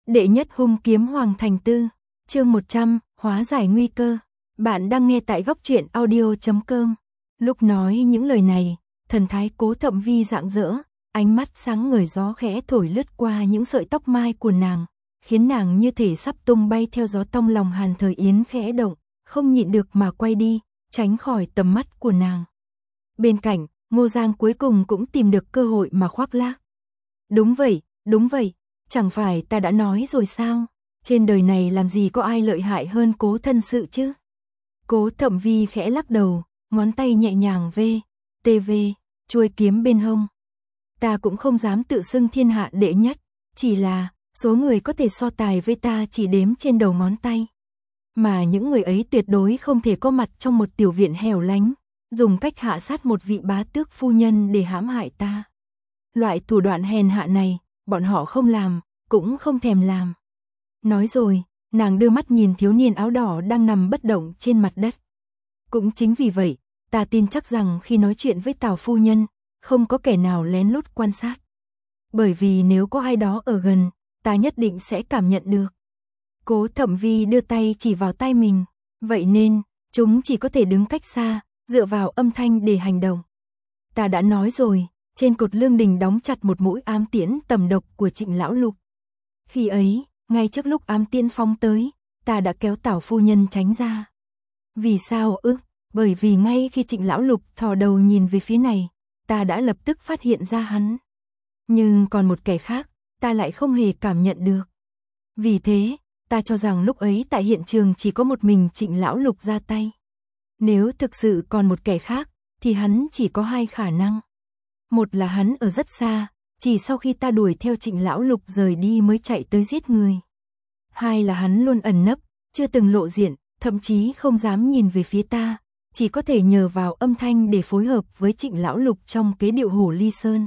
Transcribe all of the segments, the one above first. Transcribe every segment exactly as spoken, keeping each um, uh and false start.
Đệ nhất hung kiếm Hoàng Thành Tư, chương một trăm, hóa giải nguy cơ. Bạn đang nghe tại góc truyện audio chấm com. Lúc nói những lời này, thần thái Cố Thậm Vi rạng rỡ, ánh mắt sáng ngời, gió khẽ thổi lướt qua những sợi tóc mai của nàng, khiến nàng như thể sắp tung bay theo gió. Trong lòng Hàn Thời Yến khẽ động, không nhịn được mà quay đi, tránh khỏi tầm mắt của nàng. Bên cạnh, Ngô Giang cuối cùng cũng tìm được cơ hội mà khoác lác. Đúng vậy, đúng vậy, chẳng phải ta đã nói rồi sao? Trên đời này làm gì có ai lợi hại hơn Cố thân sự chứ? Cố Thậm Vi khẽ lắc đầu, ngón tay nhẹ nhàng vê, tê vê, chuôi kiếm bên hông. Ta cũng không dám tự xưng thiên hạ đệ nhất, chỉ là số người có thể so tài với ta chỉ đếm trên đầu ngón tay. Mà những người ấy tuyệt đối không thể có mặt trong một tiểu viện hẻo lánh, dùng cách hạ sát một vị bá tước phu nhân để hãm hại ta. Loại thủ đoạn hèn hạ này, bọn họ không làm, cũng không thèm làm. Nói rồi, nàng đưa mắt nhìn thiếu niên áo đỏ đang nằm bất động trên mặt đất. Cũng chính vì vậy, ta tin chắc rằng khi nói chuyện với Tào phu nhân, không có kẻ nào lén lút quan sát. Bởi vì nếu có ai đó ở gần, ta nhất định sẽ cảm nhận được. Cố Thậm Vi đưa tay chỉ vào tay mình, vậy nên, chúng chỉ có thể đứng cách xa, dựa vào âm thanh để hành động. Ta đã nói rồi, trên cột lương đình đóng chặt một mũi ám tiễn tầm độc của Trịnh lão lục. Khi ấy, ngay trước lúc ám tiễn phóng tới, ta đã kéo Tào phu nhân tránh ra. Vì sao ư? Bởi vì ngay khi Trịnh lão lục thò đầu nhìn về phía này, ta đã lập tức phát hiện ra hắn. Nhưng còn một kẻ khác, ta lại không hề cảm nhận được. Vì thế, ta cho rằng lúc ấy tại hiện trường chỉ có một mình Trịnh lão lục ra tay. Nếu thực sự còn một kẻ khác, thì hắn chỉ có hai khả năng. Một là hắn ở rất xa, chỉ sau khi ta đuổi theo Trịnh lão lục rời đi mới chạy tới giết người. Hai là hắn luôn ẩn nấp, chưa từng lộ diện, thậm chí không dám nhìn về phía ta, chỉ có thể nhờ vào âm thanh để phối hợp với Trịnh lão lục trong kế điệu Hổ Ly Sơn.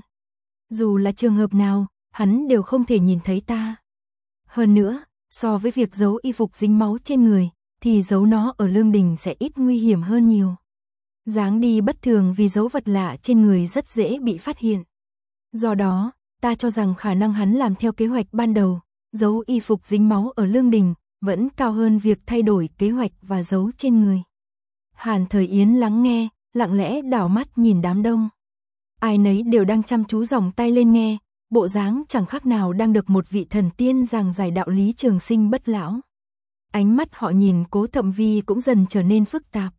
Dù là trường hợp nào, hắn đều không thể nhìn thấy ta. Hơn nữa, so với việc giấu y phục dính máu trên người, thì giấu nó ở lương đình sẽ ít nguy hiểm hơn nhiều. Dáng đi bất thường vì dấu vật lạ trên người rất dễ bị phát hiện. Do đó, ta cho rằng khả năng hắn làm theo kế hoạch ban đầu, giấu y phục dính máu ở lương đình, vẫn cao hơn việc thay đổi kế hoạch và giấu trên người. Hàn Thời Yến lắng nghe, lặng lẽ đảo mắt nhìn đám đông. Ai nấy đều đang chăm chú giòng tay lên nghe, bộ dáng chẳng khác nào đang được một vị thần tiên giảng giải đạo lý trường sinh bất lão. Ánh mắt họ nhìn Cố Thậm Vi cũng dần trở nên phức tạp.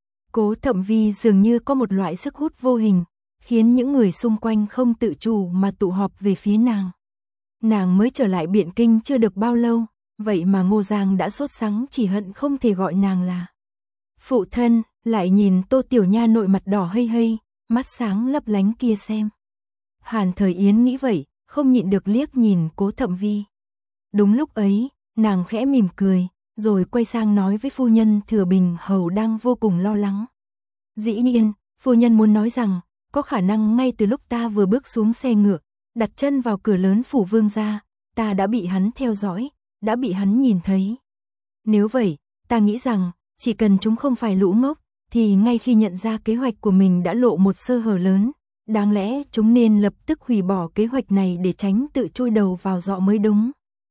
Cố Thậm Vi dường như có một loại sức hút vô hình, khiến những người xung quanh không tự chủ mà tụ họp về phía nàng. Nàng mới trở lại Biện Kinh chưa được bao lâu, vậy mà Ngô Giang đã sốt sắng chỉ hận không thể gọi nàng là phụ thân, lại nhìn Tô Tiểu Nha nội mặt đỏ hây hây, mắt sáng lấp lánh kia xem. Hàn Thời Yến nghĩ vậy, không nhịn được liếc nhìn Cố Thậm Vi. Đúng lúc ấy, nàng khẽ mỉm cười, rồi quay sang nói với phu nhân Thừa Bình Hầu đang vô cùng lo lắng. Dĩ nhiên, phu nhân muốn nói rằng, có khả năng ngay từ lúc ta vừa bước xuống xe ngựa, đặt chân vào cửa lớn phủ vương gia, ta đã bị hắn theo dõi, đã bị hắn nhìn thấy. Nếu vậy, ta nghĩ rằng, chỉ cần chúng không phải lũ ngốc, thì ngay khi nhận ra kế hoạch của mình đã lộ một sơ hở lớn, đáng lẽ chúng nên lập tức hủy bỏ kế hoạch này để tránh tự chui đầu vào giọ mới đúng.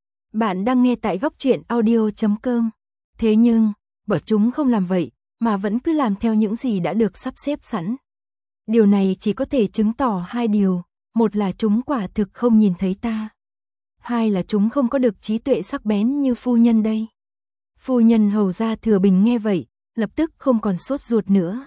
Bạn đang nghe tại góc truyện audio chấm com. Thế nhưng, bọn chúng không làm vậy, mà vẫn cứ làm theo những gì đã được sắp xếp sẵn. Điều này chỉ có thể chứng tỏ hai điều, một là chúng quả thực không nhìn thấy ta. Hai là chúng không có được trí tuệ sắc bén như phu nhân đây. Phu nhân Hầu gia Thừa Bình nghe vậy, lập tức không còn sốt ruột nữa.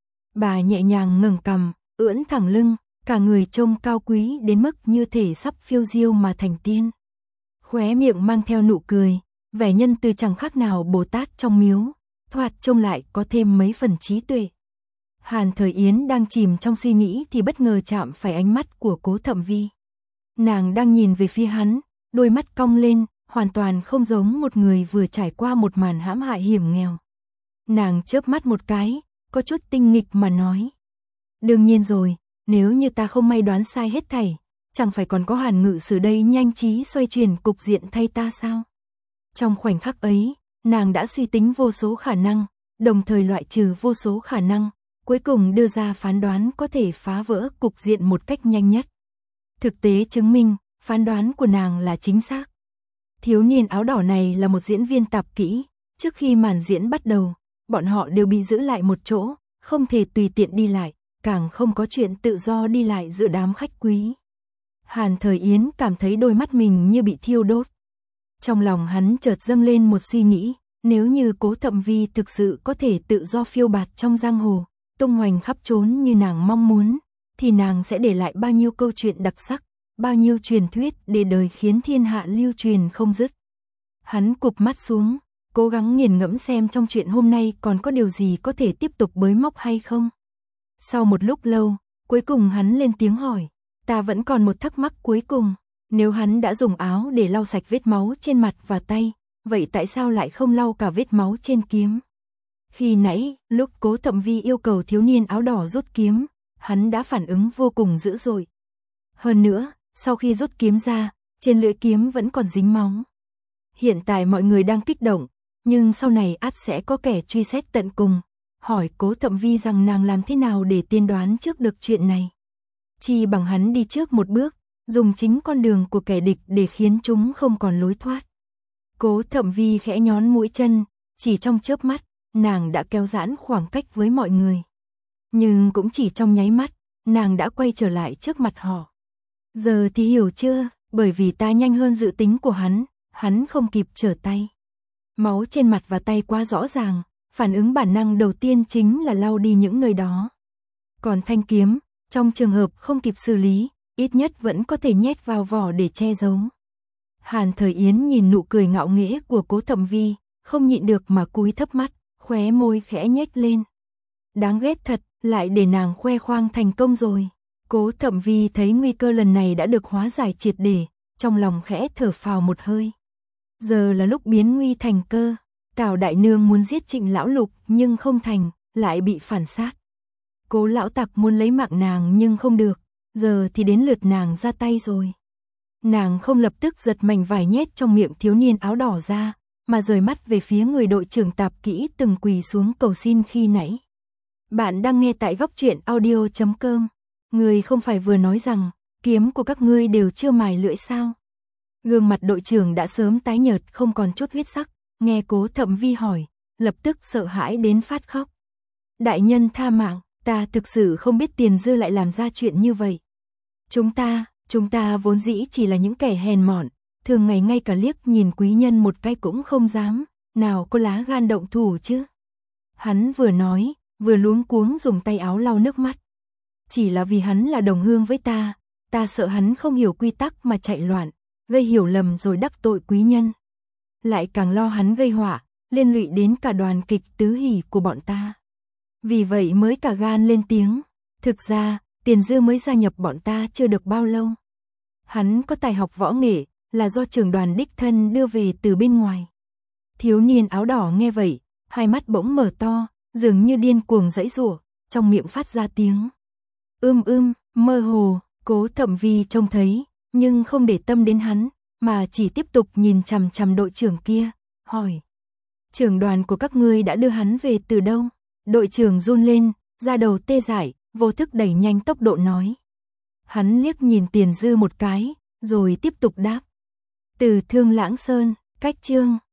Bà nhẹ nhàng ngẩng cằm, ưỡn thẳng lưng, cả người trông cao quý đến mức như thể sắp phiêu diêu mà thành tiên. Khóe miệng mang theo nụ cười, vẻ nhân từ chẳng khác nào Bồ Tát trong miếu, thoạt trông lại có thêm mấy phần trí tuệ. Hàn Thời Yến đang chìm trong suy nghĩ thì bất ngờ chạm phải ánh mắt của Cố Thậm Vi. Nàng đang nhìn về phía hắn, đôi mắt cong lên, hoàn toàn không giống một người vừa trải qua một màn hãm hại hiểm nghèo. Nàng chớp mắt một cái, có chút tinh nghịch mà nói. Đương nhiên rồi, nếu như ta không may đoán sai hết thảy, chẳng phải còn có Hàn Ngự Sử đây nhanh trí xoay chuyển cục diện thay ta sao? Trong khoảnh khắc ấy, nàng đã suy tính vô số khả năng, đồng thời loại trừ vô số khả năng, cuối cùng đưa ra phán đoán có thể phá vỡ cục diện một cách nhanh nhất. Thực tế chứng minh, phán đoán của nàng là chính xác. Thiếu niên áo đỏ này là một diễn viên tạp kỹ, trước khi màn diễn bắt đầu, bọn họ đều bị giữ lại một chỗ, không thể tùy tiện đi lại, càng không có chuyện tự do đi lại giữa đám khách quý. Hàn Thời Yến cảm thấy đôi mắt mình như bị thiêu đốt. Trong lòng hắn chợt dâng lên một suy nghĩ, nếu như Cố Thậm Vi thực sự có thể tự do phiêu bạt trong giang hồ, tung hoành khắp trốn như nàng mong muốn, thì nàng sẽ để lại bao nhiêu câu chuyện đặc sắc, bao nhiêu truyền thuyết để đời khiến thiên hạ lưu truyền không dứt. Hắn cụp mắt xuống, cố gắng nghiền ngẫm xem trong chuyện hôm nay còn có điều gì có thể tiếp tục bới móc hay không. Sau một lúc lâu, cuối cùng hắn lên tiếng hỏi, ta vẫn còn một thắc mắc cuối cùng, nếu hắn đã dùng áo để lau sạch vết máu trên mặt và tay, vậy tại sao lại không lau cả vết máu trên kiếm? Khi nãy, lúc Cố Thậm Vi yêu cầu thiếu niên áo đỏ rút kiếm, hắn đã phản ứng vô cùng dữ dội. Hơn nữa, sau khi rút kiếm ra, trên lưỡi kiếm vẫn còn dính máu. Hiện tại mọi người đang kích động, nhưng sau này ắt sẽ có kẻ truy xét tận cùng, hỏi Cố Thậm Vi rằng nàng làm thế nào để tiên đoán trước được chuyện này. Chi bằng hắn đi trước một bước, dùng chính con đường của kẻ địch để khiến chúng không còn lối thoát. Cố Thậm Vi khẽ nhón mũi chân, chỉ trong chớp mắt, nàng đã kéo giãn khoảng cách với mọi người. Nhưng cũng chỉ trong nháy mắt, nàng đã quay trở lại trước mặt họ. Giờ thì hiểu chưa, bởi vì ta nhanh hơn dự tính của hắn, hắn không kịp trở tay. Máu trên mặt và tay quá rõ ràng, phản ứng bản năng đầu tiên chính là lau đi những nơi đó. Còn thanh kiếm, trong trường hợp không kịp xử lý, ít nhất vẫn có thể nhét vào vỏ để che giấu. Hàn Thời Yến nhìn nụ cười ngạo nghễ của Cố Thậm Vi, không nhịn được mà cúi thấp mắt, khóe môi khẽ nhếch lên. Đáng ghét thật, lại để nàng khoe khoang thành công rồi. Cố Thậm Vi thấy nguy cơ lần này đã được hóa giải triệt để, trong lòng khẽ thở phào một hơi. Giờ là lúc biến nguy thành cơ. Tào đại nương muốn giết Trịnh lão lục nhưng không thành, lại bị phản sát. Cố lão tặc muốn lấy mạng nàng nhưng không được, giờ thì đến lượt nàng ra tay rồi. Nàng không lập tức giật mảnh vải nhét trong miệng thiếu niên áo đỏ ra, mà rời mắt về phía người đội trưởng tạp kỹ từng quỳ xuống cầu xin khi nãy. Bạn đang nghe tại góc truyện audio chấm com. Người không phải vừa nói rằng, kiếm của các ngươi đều chưa mài lưỡi sao? Gương mặt đội trưởng đã sớm tái nhợt không còn chút huyết sắc, nghe Cố Thậm Vi hỏi, lập tức sợ hãi đến phát khóc. Đại nhân tha mạng, ta thực sự không biết Tiền Dư lại làm ra chuyện như vậy. Chúng ta, chúng ta vốn dĩ chỉ là những kẻ hèn mọn, thường ngày ngay cả liếc nhìn quý nhân một cái cũng không dám, nào có lá gan động thủ chứ. Hắn vừa nói, vừa luống cuống dùng tay áo lau nước mắt. Chỉ là vì hắn là đồng hương với ta, ta sợ hắn không hiểu quy tắc mà chạy loạn, gây hiểu lầm rồi đắc tội quý nhân. Lại càng lo hắn gây họa, liên lụy đến cả đoàn kịch tứ hỷ của bọn ta. Vì vậy mới cả gan lên tiếng. Thực ra, Tiền Dư mới gia nhập bọn ta chưa được bao lâu. Hắn có tài học võ nghệ, là do trưởng đoàn đích thân đưa về từ bên ngoài. Thiếu niên áo đỏ nghe vậy, hai mắt bỗng mở to, dường như điên cuồng giãy giụa, trong miệng phát ra tiếng ưm ưm, mơ hồ. Cố Thậm Vi trông thấy, nhưng không để tâm đến hắn, mà chỉ tiếp tục nhìn chằm chằm đội trưởng kia, hỏi. Trưởng đoàn của các ngươi đã đưa hắn về từ đâu? Đội trưởng run lên, da đầu tê dại, vô thức đẩy nhanh tốc độ nói. Hắn liếc nhìn Tiền Dư một cái, rồi tiếp tục đáp. Từ Thương Lãng Sơn, cách Chương.